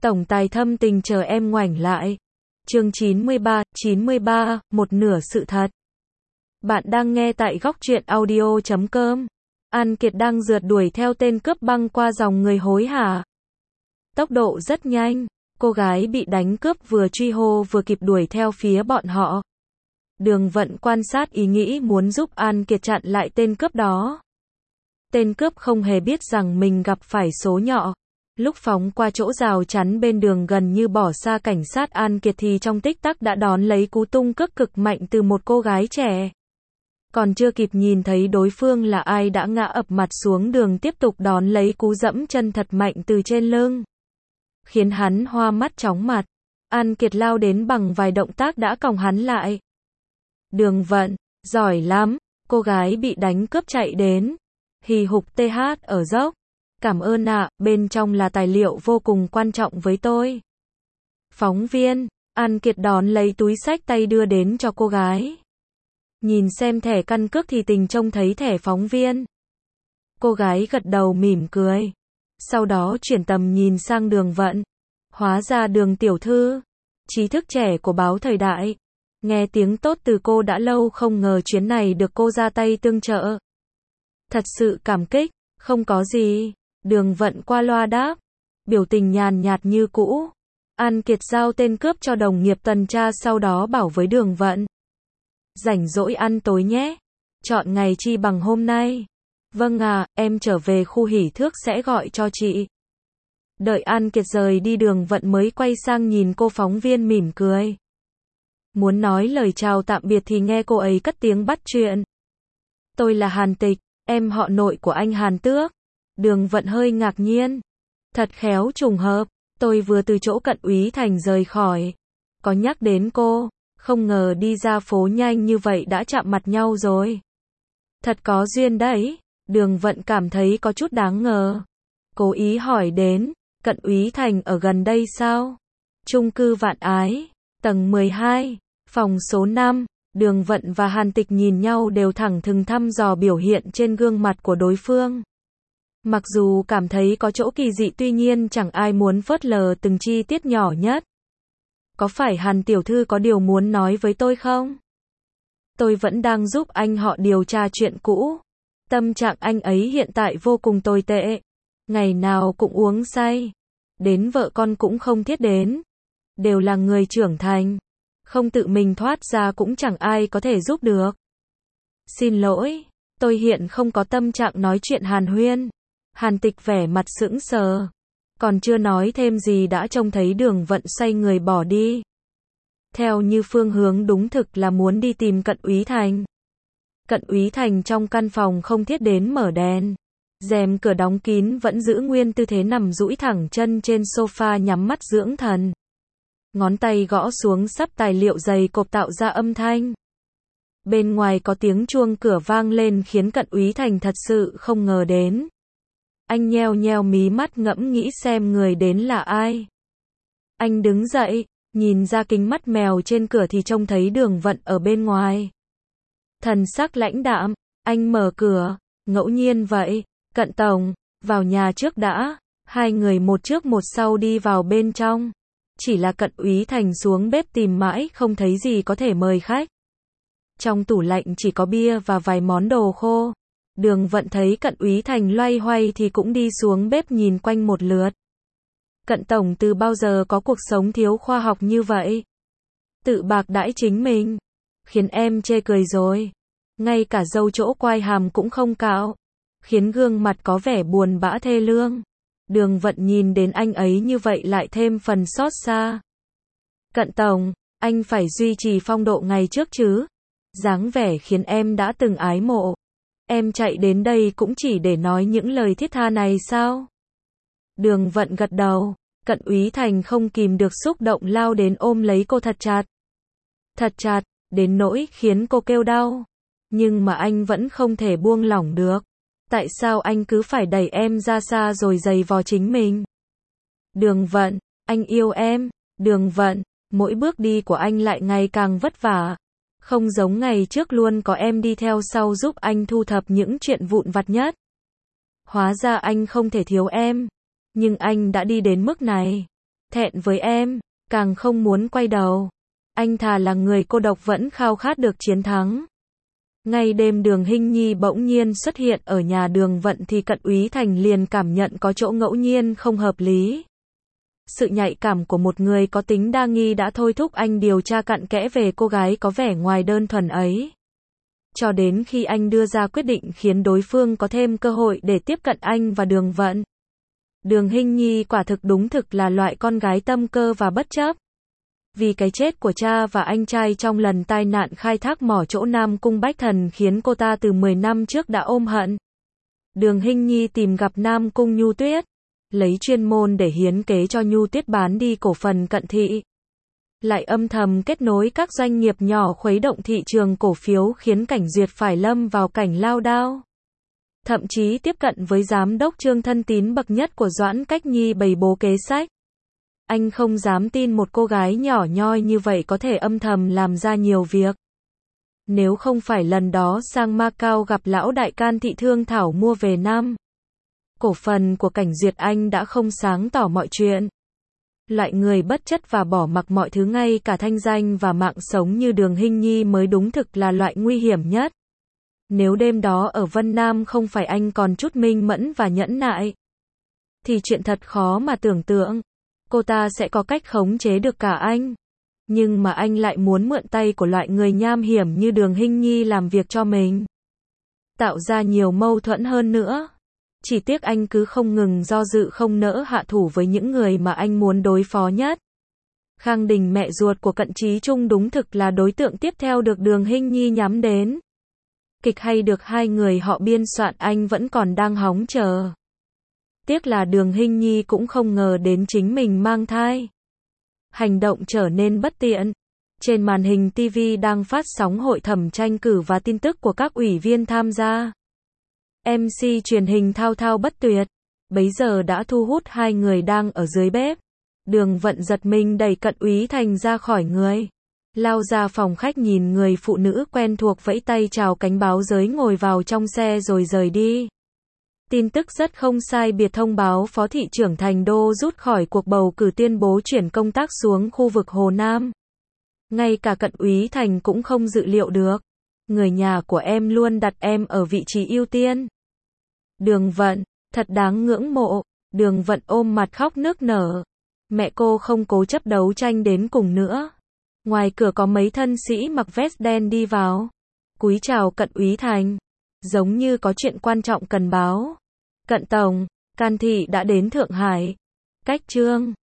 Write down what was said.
Tổng tài thâm tình chờ em ngoảnh lại. Chương 93, một nửa sự thật. Bạn đang nghe tại góc truyện audio.com. An Kiệt đang rượt đuổi theo tên cướp băng qua dòng người hối hả. Tốc độ rất nhanh, cô gái bị đánh cướp vừa truy hô vừa kịp đuổi theo phía bọn họ. Đường Vận quan sát ý nghĩ muốn giúp An Kiệt chặn lại tên cướp đó. Tên cướp không hề biết rằng mình gặp phải số nhọ. Lúc phóng qua chỗ rào chắn bên đường gần như bỏ xa cảnh sát An Kiệt thì trong tích tắc đã đón lấy cú tung cước cực mạnh từ một cô gái trẻ. Còn chưa kịp nhìn thấy đối phương là ai đã ngã ập mặt xuống đường tiếp tục đón lấy cú dẫm chân thật mạnh từ trên lưng. Khiến hắn hoa mắt chóng mặt. An Kiệt lao đến bằng vài động tác đã còng hắn lại. Đường Vận, giỏi lắm, cô gái bị đánh cướp chạy đến. Hì hục TH ở dốc. Cảm ơn ạ, bên trong là tài liệu vô cùng quan trọng với tôi. Phóng viên, An Kiệt đón lấy túi xách tay đưa đến cho cô gái. Nhìn xem thẻ căn cước thì tình trông thấy thẻ phóng viên. Cô gái gật đầu mỉm cười. Sau đó chuyển tầm nhìn sang Đường Vận. Hóa ra Đường tiểu thư, trí thức trẻ của báo Thời Đại. Nghe tiếng tốt từ cô đã lâu, không ngờ chuyến này được cô ra tay tương trợ. Thật sự cảm kích, không có gì. Đường Vận qua loa đáp, biểu tình nhàn nhạt như cũ. An Kiệt giao tên cướp cho đồng nghiệp tuần tra, sau đó bảo với Đường Vận. Rảnh rỗi ăn tối nhé. Chọn ngày chi bằng hôm nay. Vâng ạ, em trở về khu hỉ thước sẽ gọi cho chị. Đợi An Kiệt rời đi, Đường Vận mới quay sang nhìn cô phóng viên mỉm cười. Muốn nói lời chào tạm biệt thì nghe cô ấy cất tiếng bắt chuyện. Tôi là Hàn Tịch, em họ nội của anh Hàn Tước. Đường Vận hơi ngạc nhiên. Thật khéo trùng hợp, tôi vừa từ chỗ Cận úy Thành rời khỏi. Có nhắc đến cô, không ngờ đi ra phố nhanh như vậy đã chạm mặt nhau rồi. Thật có duyên đấy. Đường Vận cảm thấy có chút đáng ngờ. Cố ý hỏi đến, Cận úy Thành ở gần đây sao? Chung cư Vạn Ái, tầng 12, phòng số 5. Đường Vận và Hàn Tịch nhìn nhau đều thẳng thừng thăm dò biểu hiện trên gương mặt của đối phương. Mặc dù cảm thấy có chỗ kỳ dị, tuy nhiên chẳng ai muốn phớt lờ từng chi tiết nhỏ nhất. Có phải Hàn tiểu thư có điều muốn nói với tôi không? Tôi vẫn đang giúp anh họ điều tra chuyện cũ. Tâm trạng anh ấy hiện tại vô cùng tồi tệ. Ngày nào cũng uống say. Đến vợ con cũng không thiết đến. Đều là người trưởng thành. Không tự mình thoát ra cũng chẳng ai có thể giúp được. Xin lỗi, tôi hiện không có tâm trạng nói chuyện hàn huyên. Hàn Tịch vẻ mặt sững sờ. Còn chưa nói thêm gì đã trông thấy Đường Vận xoay người bỏ đi. Theo như phương hướng đúng thực là muốn đi tìm Cận úy Thành. Cận úy Thành trong căn phòng không thiết đến mở đèn. Rèm cửa đóng kín, vẫn giữ nguyên tư thế nằm duỗi thẳng chân trên sofa nhắm mắt dưỡng thần. Ngón tay gõ xuống sắp tài liệu dày cộp tạo ra âm thanh. Bên ngoài có tiếng chuông cửa vang lên khiến Cận úy Thành thật sự không ngờ đến. Anh nheo nheo mí mắt ngẫm nghĩ xem người đến là ai. Anh đứng dậy, nhìn ra kính mắt mèo trên cửa thì trông thấy Đường Vận ở bên ngoài. Thần sắc lãnh đạm, anh mở cửa, ngẫu nhiên vậy, Cận tổng, vào nhà trước đã. Hai người một trước một sau đi vào bên trong. Chỉ là Cận úy Thành xuống bếp tìm mãi không thấy gì có thể mời khách. Trong tủ lạnh chỉ có bia và vài món đồ khô. Đường Vận thấy Cận úy Thành loay hoay thì cũng đi xuống bếp nhìn quanh một lượt. Cận tổng từ bao giờ có cuộc sống thiếu khoa học như vậy? Tự bạc đãi chính mình. Khiến em chê cười rồi. Ngay cả râu chỗ quai hàm cũng không cạo. Khiến gương mặt có vẻ buồn bã thê lương. Đường Vận nhìn đến anh ấy như vậy lại thêm phần xót xa. Cận tổng, anh phải duy trì phong độ ngày trước chứ. Dáng vẻ khiến em đã từng ái mộ. Em chạy đến đây cũng chỉ để nói những lời thiết tha này sao? Đường Vận gật đầu. Cận úy Thành không kìm được xúc động lao đến ôm lấy cô thật chặt. Thật chặt, đến nỗi khiến cô kêu đau. Nhưng mà anh vẫn không thể buông lỏng được. Tại sao anh cứ phải đẩy em ra xa rồi giày vò chính mình? Đường Vận, anh yêu em. Đường Vận, mỗi bước đi của anh lại ngày càng vất vả. Không giống ngày trước luôn có em đi theo sau giúp anh thu thập những chuyện vụn vặt nhất. Hóa ra anh không thể thiếu em. Nhưng anh đã đi đến mức này. Thẹn với em, càng không muốn quay đầu. Anh thà là người cô độc vẫn khao khát được chiến thắng. Ngay đêm Đường Hinh Nhi bỗng nhiên xuất hiện ở nhà Đường Vận thì Cận Úy Thành liền cảm nhận có chỗ ngẫu nhiên không hợp lý. Sự nhạy cảm của một người có tính đa nghi đã thôi thúc anh điều tra cặn kẽ về cô gái có vẻ ngoài đơn thuần ấy. Cho đến khi anh đưa ra quyết định khiến đối phương có thêm cơ hội để tiếp cận anh và Đường Vận. Đường Hinh Nhi quả thực là loại con gái tâm cơ và bất chấp. Vì cái chết của cha và anh trai trong lần tai nạn khai thác mỏ chỗ Nam Cung Bách Thần khiến cô ta từ 10 năm trước đã ôm hận. Đường Hinh Nhi tìm gặp Nam Cung Nhu Tuyết, lấy chuyên môn để hiến kế cho Nhu Tuyết bán đi cổ phần Cận Thị. Lại âm thầm kết nối các doanh nghiệp nhỏ khuấy động thị trường cổ phiếu khiến Cảnh Duyệt phải lâm vào cảnh lao đao. Thậm chí tiếp cận với giám đốc Trương thân tín bậc nhất của Doãn Cách Nhi bày bố kế sách. Anh không dám tin một cô gái nhỏ nhoi như vậy có thể âm thầm làm ra nhiều việc. Nếu không phải lần đó sang Macau gặp lão đại can thị thương thảo mua về Nam cổ phần của Cảnh Duyệt, anh đã không sáng tỏ mọi chuyện. Loại người bất chất và bỏ mặc mọi thứ ngay cả thanh danh và mạng sống như Đường Hinh Nhi mới đúng thực là loại nguy hiểm nhất. Nếu đêm đó ở Vân Nam không phải anh còn chút minh mẫn và nhẫn nại, thì chuyện thật khó mà tưởng tượng. Cô ta sẽ có cách khống chế được cả anh. Nhưng mà anh lại muốn mượn tay của loại người nham hiểm như Đường Hinh Nhi làm việc cho mình. Tạo ra nhiều mâu thuẫn hơn nữa. Chỉ tiếc anh cứ không ngừng do dự không nỡ hạ thủ với những người mà anh muốn đối phó nhất. Khang Đình, mẹ ruột của Cận Chí Trung, đúng thực là đối tượng tiếp theo được Đường Hinh Nhi nhắm đến. Kịch hay được hai người họ biên soạn anh vẫn còn đang hóng chờ. Tiếc là Đường Hinh Nhi cũng không ngờ đến chính mình mang thai. Hành động trở nên bất tiện. Trên màn hình TV đang phát sóng hội thẩm tranh cử và tin tức của các ủy viên tham gia. MC truyền hình thao thao bất tuyệt, bấy giờ đã thu hút hai người đang ở dưới bếp. Đường Vận giật mình đẩy Cận Úy Thành ra khỏi người. Lao ra phòng khách nhìn người phụ nữ quen thuộc vẫy tay chào cánh báo giới ngồi vào trong xe rồi rời đi. Tin tức rất không sai biệt thông báo Phó thị trưởng Thành Đô rút khỏi cuộc bầu cử, tuyên bố chuyển công tác xuống khu vực Hồ Nam. Ngay cả Cận Úy Thành cũng không dự liệu được. Người nhà của em luôn đặt em ở vị trí ưu tiên. Đường Vận, thật đáng ngưỡng mộ. Đường Vận ôm mặt khóc nức nở. Mẹ cô không cố chấp đấu tranh đến cùng nữa. Ngoài cửa có mấy thân sĩ mặc vest đen đi vào. Cúi chào Cận Úy Thành. Giống như có chuyện quan trọng cần báo. Cận Tổng, Can Thị đã đến Thượng Hải. Cách Trương